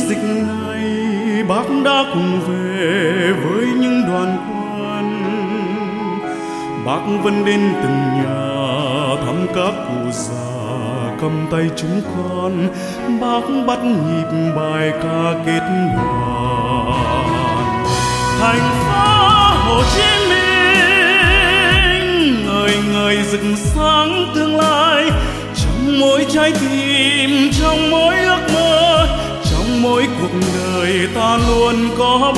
dịch này bác đã cùng về với những đoàn quân. Bác vẫn đến từng nhà thăm các cụ già, cầm tay chúng con. Bác bắt nhịp bài ca kết đoàn. Thành phố Hồ Chí Minh ngời ngời rực sáng tương lai, trong mỗi trái tim, trong mỗi ước mơ, trong mỗi cuộc đời ta luôn có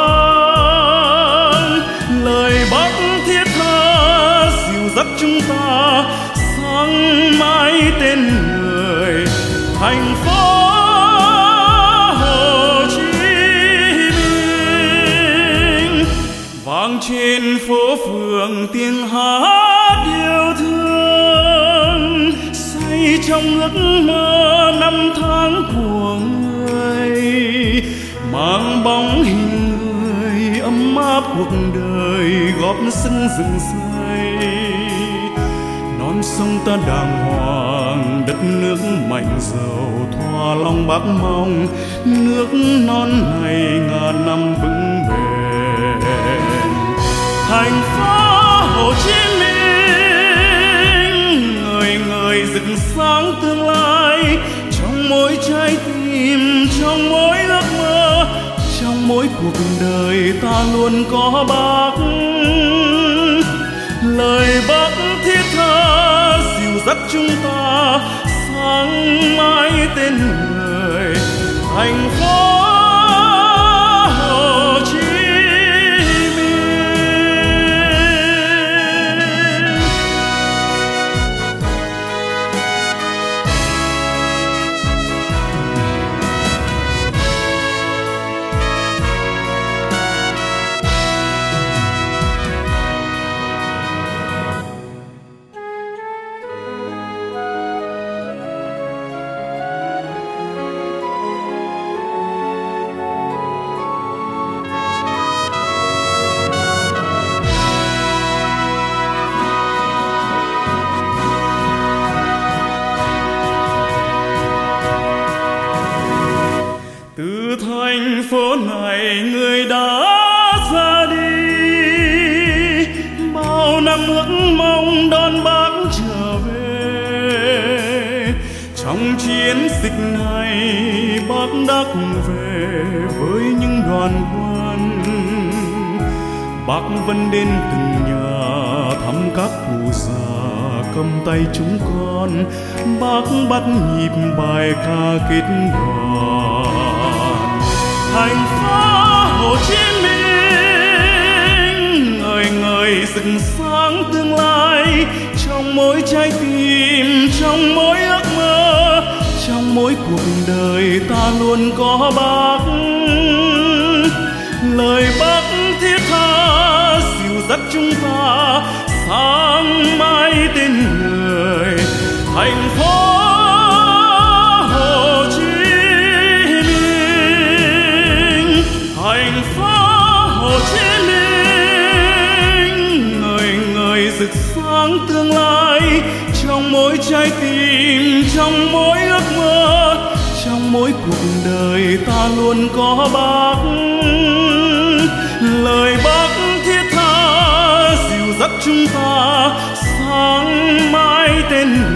bác. Lời bác thiết tha dìu dắt chúng ta sáng mãi tên người. Thành phố Hồ Chí Minh vang trên phố phường tiếng hát yêu thương, say trong ước mơ năm tháng của người, mang bóng hình người ấm áp cuộc đời góp sức dựng xây. Non sông ta đàng hoàng, đất nước mạnh giàu, thỏa lòng bác mong nước non này ngàn năm vững bền. Thành phố Hồ Chí Minh ngời ngời rực sáng tương lai, trong mỗi trái tim, trong mỗi ước mơ, trong mỗi cuộc đời ta luôn có bác. Lời bác thiết tha dìu dắt chúng ta sáng mãi tên người. Thành phố Hồ Chí Minh. Từ thành phố này người đã ra đi, bao năm ước mong đón bác trở về. Trong chiến dịch này bác đã cùng về với những đoàn quân. Bác vẫn đến từng nhà thăm các cụ già, cầm tay chúng con. Bác bắt nhịp bài ca kết đoàn. Thành phố Hồ Chí Minh ngời ngời rực sáng tương lai, trong mỗi trái tim, trong mỗi ước mơ, trong mỗi cuộc đời ta luôn có bác. Lời bác thiết tha dìu dắt chúng ta sáng mãi tên người. Thành phố Hồ Chí Minh, thành phố Hồ Chí Minh ngời ngời rực sáng tương lai, trong mỗi trái tim, trong mỗi ước mơ, trong mỗi cuộc đời ta luôn có bác. Lời bác thiết tha dìu dắt chúng ta sáng mãi tên